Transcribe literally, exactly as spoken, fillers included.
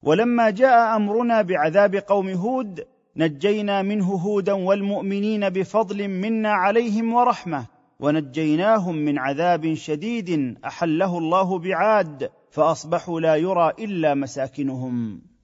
ولما جاء امرنا بعذاب قوم هود نجينا منه هودا والمؤمنين بفضل منا عليهم ورحمه، ونجيناهم من عذاب شديد احله الله بعاد فاصبحوا لا يرى الا مساكنهم.